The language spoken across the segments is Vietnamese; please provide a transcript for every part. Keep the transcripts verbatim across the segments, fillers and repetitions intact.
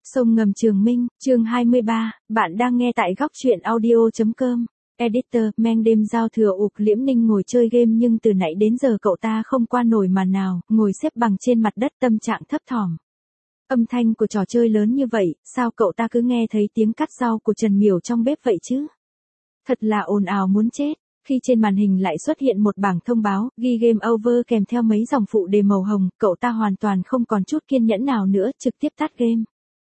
Sông ngầm Trường Minh, chương hai mươi ba, bạn đang nghe tại góc truyện audio.com. Editor, men đêm giao thừa Ục Liễm Ninh ngồi chơi game nhưng từ nãy đến giờ cậu ta không qua nổi màn nào, ngồi xếp bằng trên mặt đất tâm trạng thấp thỏm. Âm thanh của trò chơi lớn như vậy, sao cậu ta cứ nghe thấy tiếng cắt rau của Trần Miểu trong bếp vậy chứ? Thật là ồn ào muốn chết. Khi trên màn hình lại xuất hiện một bảng thông báo, ghi game over kèm theo mấy dòng phụ đề màu hồng, cậu ta hoàn toàn không còn chút kiên nhẫn nào nữa, trực tiếp tắt game.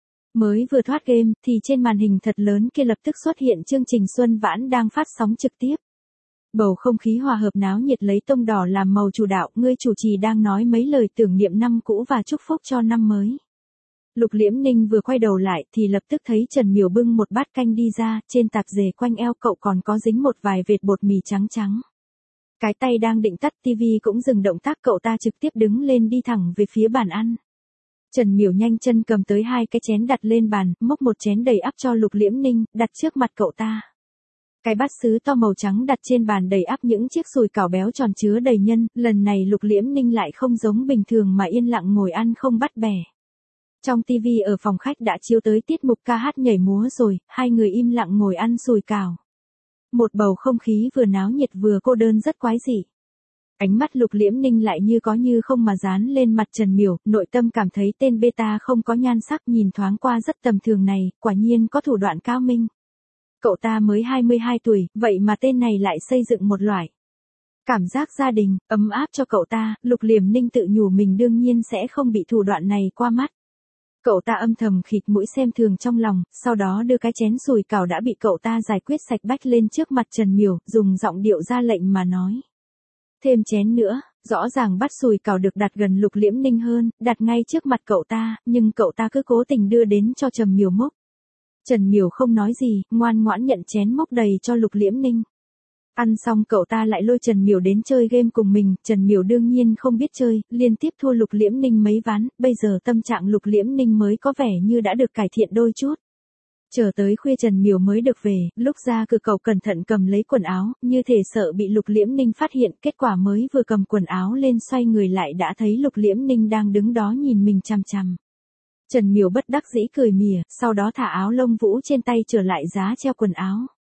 Mới vừa thoát game, thì trên màn hình thật lớn kia lập tức xuất hiện chương trình Xuân Vãn đang phát sóng trực tiếp. Bầu không khí hòa hợp náo nhiệt lấy tông đỏ làm màu chủ đạo, người chủ trì đang nói mấy lời tưởng niệm năm cũ và chúc phúc cho năm mới. Lục Liễm Ninh vừa quay đầu lại thì lập tức thấy Trần Miểu bưng một bát canh đi ra, trên tạp dề quanh eo cậu còn có dính một vài vệt bột mì trắng trắng. Cái tay đang định tắt tivi cũng dừng động tác, cậu ta trực tiếp đứng lên đi thẳng về phía bàn ăn. Trần Miểu nhanh chân cầm tới hai cái chén đặt lên bàn, múc một chén đầy ắp cho Lục Liễm Ninh, đặt trước mặt cậu ta. Cái bát sứ to màu trắng đặt trên bàn đầy ắp những chiếc sùi cảo béo tròn chứa đầy nhân, lần này Lục Liễm Ninh lại không giống bình thường mà yên lặng ngồi ăn không bắt bẻ. Trong tivi ở phòng khách đã chiếu tới tiết mục ca hát nhảy múa rồi, hai người im lặng ngồi ăn sùi cảo. Một bầu không khí vừa náo nhiệt vừa cô đơn rất quái dị. Ánh mắt Lục Liễm Ninh lại như có như không mà dán lên mặt Trần Miểu, nội tâm cảm thấy tên beta không có nhan sắc nhìn thoáng qua rất tầm thường này, quả nhiên có thủ đoạn cao minh. Cậu ta mới hai mươi hai tuổi, vậy mà tên này lại xây dựng một loại cảm giác gia đình, ấm áp cho cậu ta, Lục Liễm Ninh tự nhủ mình đương nhiên sẽ không bị thủ đoạn này qua mắt. Cậu ta âm thầm khịt mũi xem thường trong lòng, sau đó đưa cái chén sùi cảo đã bị cậu ta giải quyết sạch bách lên trước mặt Trần Miểu, dùng giọng điệu ra lệnh mà nói. Thêm chén nữa, rõ ràng bát sùi cảo được đặt gần Lục Liễm Ninh hơn, đặt ngay trước mặt cậu ta, nhưng cậu ta cứ cố tình đưa đến cho Trần Miểu múc. Trần Miểu không nói gì, ngoan ngoãn nhận chén múc đầy cho Lục Liễm Ninh. Ăn xong cậu ta lại lôi Trần Miểu đến chơi game cùng mình, Trần Miểu đương nhiên không biết chơi, liên tiếp thua Lục Liễm Ninh mấy ván, bây giờ tâm trạng Lục Liễm Ninh mới có vẻ như đã được cải thiện đôi chút. Chờ tới khuya Trần Miểu mới được về, lúc ra cửa cậu cẩn thận cầm lấy quần áo, như thể sợ bị Lục Liễm Ninh phát hiện, kết quả mới vừa cầm quần áo lên xoay người lại đã thấy Lục Liễm Ninh đang đứng đó nhìn mình chằm chằm. Trần Miểu bất đắc dĩ cười mỉa, sau đó thả áo lông vũ trên tay trở lại giá treo quần áo.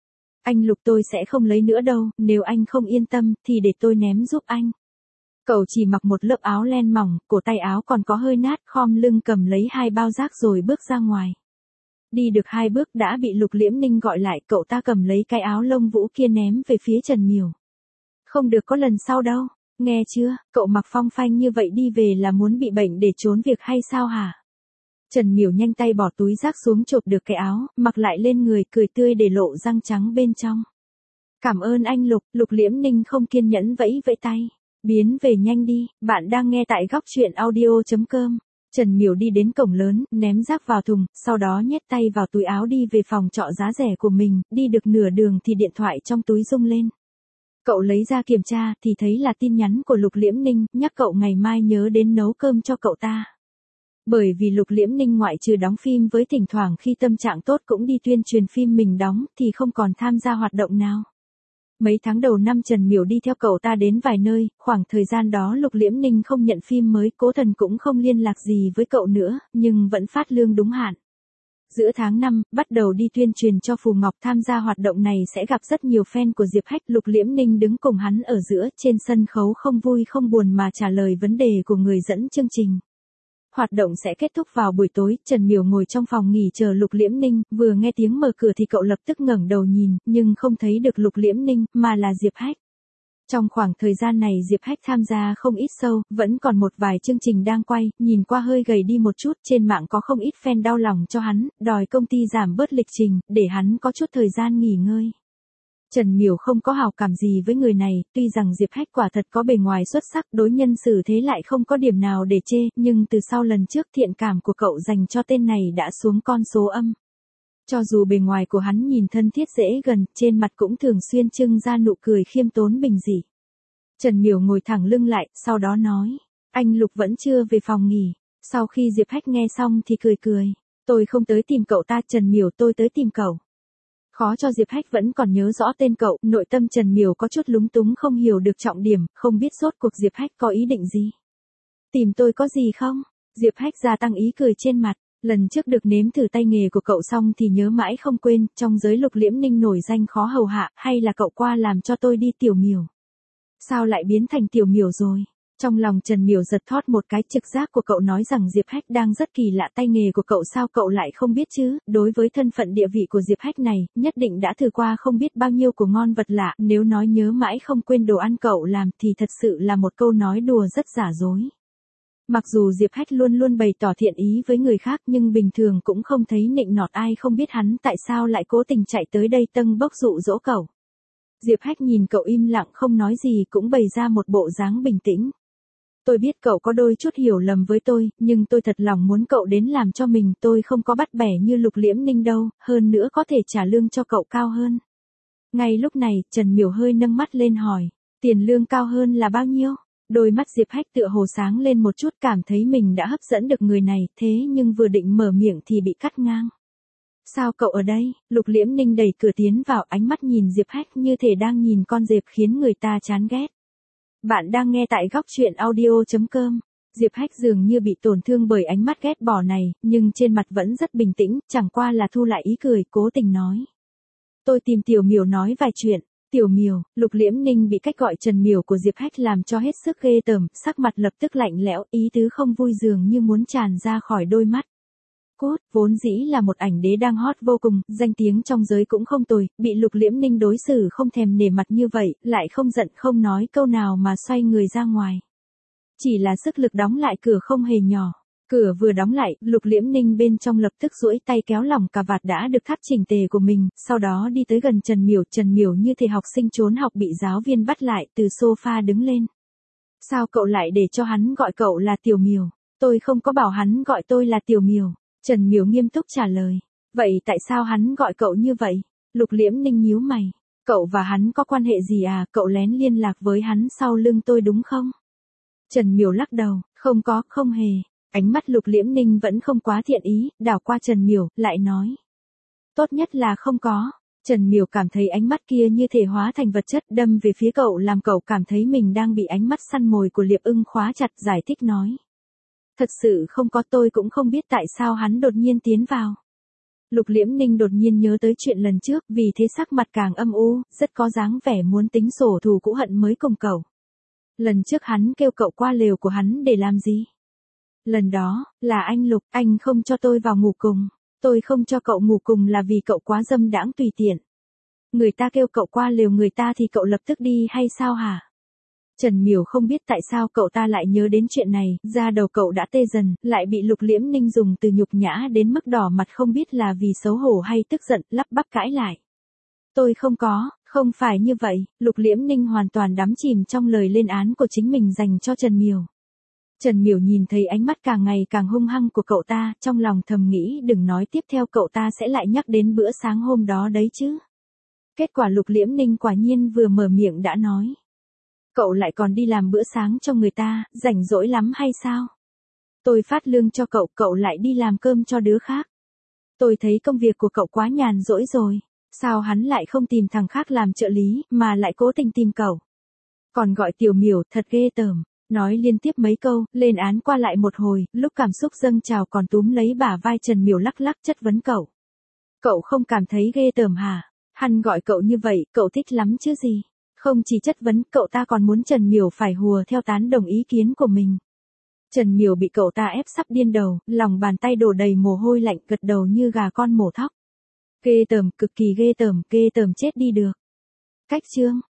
Anh Lục tôi sẽ không lấy nữa đâu, nếu anh không yên tâm, thì để tôi ném giúp anh. Cậu chỉ mặc một lớp áo len mỏng, cổ tay áo còn có hơi nát, khom lưng cầm lấy hai bao rác rồi bước ra ngoài. Đi được hai bước đã bị Lục Liễm Ninh gọi lại, cậu ta cầm lấy cái áo lông vũ kia ném về phía Trần Miểu. Không được có lần sau đâu, nghe chưa, cậu mặc phong phanh như vậy đi về là muốn bị bệnh để trốn việc hay sao hả? Trần Miểu nhanh tay bỏ túi rác xuống chộp được cái áo, mặc lại lên người, cười tươi để lộ răng trắng bên trong. Cảm ơn anh Lục, Lục Liễm Ninh không kiên nhẫn vẫy vẫy tay. Biến về nhanh đi, bạn đang nghe tại góc truyện audio.com. Trần Miểu đi đến cổng lớn, ném rác vào thùng, sau đó nhét tay vào túi áo đi về phòng trọ giá rẻ của mình, đi được nửa đường thì điện thoại trong túi rung lên. Cậu lấy ra kiểm tra thì thấy là tin nhắn của Lục Liễm Ninh, nhắc cậu ngày mai nhớ đến nấu cơm cho cậu ta. Bởi vì Lục Liễm Ninh ngoại trừ đóng phim với thỉnh thoảng khi tâm trạng tốt cũng đi tuyên truyền phim mình đóng thì không còn tham gia hoạt động nào. Mấy tháng đầu năm Trần Miểu đi theo cậu ta đến vài nơi, khoảng thời gian đó Lục Liễm Ninh không nhận phim mới, Cố Thần cũng không liên lạc gì với cậu nữa, nhưng vẫn phát lương đúng hạn. Giữa tháng năm, bắt đầu đi tuyên truyền cho Phù Ngọc, tham gia hoạt động này sẽ gặp rất nhiều fan của Diệp Hách. Lục Liễm Ninh đứng cùng hắn ở giữa, trên sân khấu không vui không buồn mà trả lời vấn đề của người dẫn chương trình. Hoạt động sẽ kết thúc vào buổi tối, Trần Miểu ngồi trong phòng nghỉ chờ Lục Liễm Ninh, vừa nghe tiếng mở cửa thì cậu lập tức ngẩng đầu nhìn, nhưng không thấy được Lục Liễm Ninh, mà là Diệp Hách. Trong khoảng thời gian này Diệp Hách tham gia không ít show, vẫn còn một vài chương trình đang quay, nhìn qua hơi gầy đi một chút, trên mạng có không ít fan đau lòng cho hắn, đòi công ty giảm bớt lịch trình, để hắn có chút thời gian nghỉ ngơi. Trần Miểu không có hảo cảm gì với người này, tuy rằng Diệp Hách quả thật có bề ngoài xuất sắc, đối nhân xử thế lại không có điểm nào để chê, nhưng từ sau lần trước thiện cảm của cậu dành cho tên này đã xuống con số âm. Cho dù bề ngoài của hắn nhìn thân thiết dễ gần, trên mặt cũng thường xuyên trưng ra nụ cười khiêm tốn bình dị. Trần Miểu ngồi thẳng lưng lại, sau đó nói, anh Lục vẫn chưa về phòng nghỉ. Sau khi Diệp Hách nghe xong thì cười cười, tôi không tới tìm cậu ta Trần Miểu, tôi tới tìm cậu. Khó cho Diệp Hách vẫn còn nhớ rõ tên cậu, nội tâm Trần Miểu có chút lúng túng không hiểu được trọng điểm, không biết rốt cuộc Diệp Hách có ý định gì. Tìm tôi có gì không? Diệp Hách gia tăng ý cười trên mặt, Lần trước được nếm thử tay nghề của cậu xong thì nhớ mãi không quên, trong giới Lục Liễm Ninh nổi danh khó hầu hạ, hay là cậu qua làm cho tôi đi Tiểu Miểu. Sao lại biến thành Tiểu Miểu rồi? Trong lòng Trần Miểu giật thót một cái, trực giác của cậu nói rằng Diệp Hách đang rất kỳ lạ, tay nghề của cậu sao cậu lại không biết chứ, đối với thân phận địa vị của Diệp Hách này, nhất định đã thử qua không biết bao nhiêu của ngon vật lạ, nếu nói nhớ mãi không quên đồ ăn cậu làm thì thật sự là một câu nói đùa rất giả dối. Mặc dù Diệp Hách luôn luôn bày tỏ thiện ý với người khác nhưng bình thường cũng không thấy nịnh nọt ai, không biết hắn tại sao lại cố tình chạy tới đây tâng bốc dụ dỗ cậu. Diệp Hách nhìn cậu im lặng không nói gì, cũng bày ra một bộ dáng bình tĩnh. Tôi biết cậu có đôi chút hiểu lầm với tôi, nhưng tôi thật lòng muốn cậu đến làm cho mình, tôi không có bắt bẻ như Lục Liễm Ninh đâu, hơn nữa có thể trả lương cho cậu cao hơn. Ngay lúc này, Trần Miểu hơi nâng mắt lên hỏi, tiền lương cao hơn là bao nhiêu? Đôi mắt Diệp Hách tựa hồ sáng lên một chút, cảm thấy mình đã hấp dẫn được người này, thế nhưng vừa định mở miệng thì bị cắt ngang. Sao cậu ở đây? Lục Liễm Ninh đẩy cửa tiến vào, ánh mắt nhìn Diệp Hách như thể đang nhìn con dẹp khiến người ta chán ghét. Bạn đang nghe tại góc truyện audio chấm com. Diệp Hách dường như bị tổn thương bởi ánh mắt ghét bỏ này, nhưng trên mặt vẫn rất bình tĩnh, chẳng qua là thu lại ý cười, cố tình nói. Tôi tìm Tiểu Miểu nói vài chuyện. Tiểu Miểu, Lục Liễm Ninh bị cách gọi Trần Miểu của Diệp Hách làm cho hết sức ghê tởm, sắc mặt lập tức lạnh lẽo, ý tứ không vui dường như muốn tràn ra khỏi đôi mắt. Cốt, vốn dĩ là một ảnh đế đang hot vô cùng, danh tiếng trong giới cũng không tồi, bị Lục Liễm Ninh đối xử không thèm nể mặt như vậy, lại không giận không nói câu nào mà xoay người ra ngoài. Chỉ là sức lực đóng lại cửa không hề nhỏ. Cửa vừa đóng lại, Lục Liễm Ninh bên trong lập tức duỗi tay kéo lỏng cà vạt đã được thắt chỉnh tề của mình, sau đó đi tới gần Trần Miểu. Trần Miểu như thể học sinh trốn học bị giáo viên bắt lại, từ sofa đứng lên. Sao cậu lại để cho hắn gọi cậu là Tiểu Miểu? Tôi không có bảo hắn gọi tôi là Tiểu Miểu. Trần Miểu nghiêm túc trả lời. Vậy tại sao hắn gọi cậu như vậy? Lục Liễm Ninh nhíu mày. Cậu và hắn có quan hệ gì à? Cậu lén liên lạc với hắn sau lưng tôi đúng không? Trần Miểu lắc đầu. Không có, không hề. Ánh mắt Lục Liễm Ninh vẫn không quá thiện ý, đảo qua Trần Miểu, lại nói. Tốt nhất là không có. Trần Miểu cảm thấy ánh mắt kia như thể hóa thành vật chất đâm về phía cậu, làm cậu cảm thấy mình đang bị ánh mắt săn mồi của Liệp Ưng khóa chặt, giải thích nói. Thật sự không có, tôi cũng không biết tại sao hắn đột nhiên tiến vào. Lục Liễm Ninh đột nhiên nhớ tới chuyện lần trước, vì thế sắc mặt càng âm u, rất có dáng vẻ muốn tính sổ thù cũ hận mới cùng cậu. Lần trước hắn kêu cậu qua lều của hắn để làm gì? Lần đó, là anh Lục, anh không cho tôi vào ngủ cùng. Tôi không cho cậu ngủ cùng là vì cậu quá dâm đãng tùy tiện. Người ta kêu cậu qua lều người ta thì cậu lập tức đi hay sao hả? Trần Miểu không biết tại sao cậu ta lại nhớ đến chuyện này, da đầu cậu đã tê dần, lại bị Lục Liễm Ninh dùng từ nhục nhã đến mức đỏ mặt, không biết là vì xấu hổ hay tức giận, lắp bắp cãi lại. Tôi không có, không phải như vậy. Lục Liễm Ninh hoàn toàn đắm chìm trong lời lên án của chính mình dành cho Trần Miểu. Trần Miểu nhìn thấy ánh mắt càng ngày càng hung hăng của cậu ta, trong lòng thầm nghĩ đừng nói tiếp theo cậu ta sẽ lại nhắc đến bữa sáng hôm đó đấy chứ. Kết quả Lục Liễm Ninh quả nhiên vừa mở miệng đã nói. Cậu lại còn đi làm bữa sáng cho người ta, rảnh rỗi lắm hay sao? Tôi phát lương cho cậu, cậu lại đi làm cơm cho đứa khác. Tôi thấy công việc của cậu quá nhàn rỗi rồi. Sao hắn lại không tìm thằng khác làm trợ lý, mà lại cố tình tìm cậu? Còn gọi Tiểu Miểu, thật ghê tởm. Nói liên tiếp mấy câu, lên án qua lại một hồi, lúc cảm xúc dâng trào còn túm lấy bả vai Trần Miểu lắc lắc chất vấn cậu. Cậu không cảm thấy ghê tởm hả? Hắn gọi cậu như vậy, cậu thích lắm chứ gì? Không chỉ chất vấn, cậu ta còn muốn Trần Miểu phải hùa theo tán đồng ý kiến của mình. Trần Miểu bị cậu ta ép sắp điên đầu, lòng bàn tay đổ đầy mồ hôi lạnh, gật đầu như gà con mổ thóc. Ghê tởm, cực kỳ ghê tởm, ghê tởm chết đi được. Cách chương.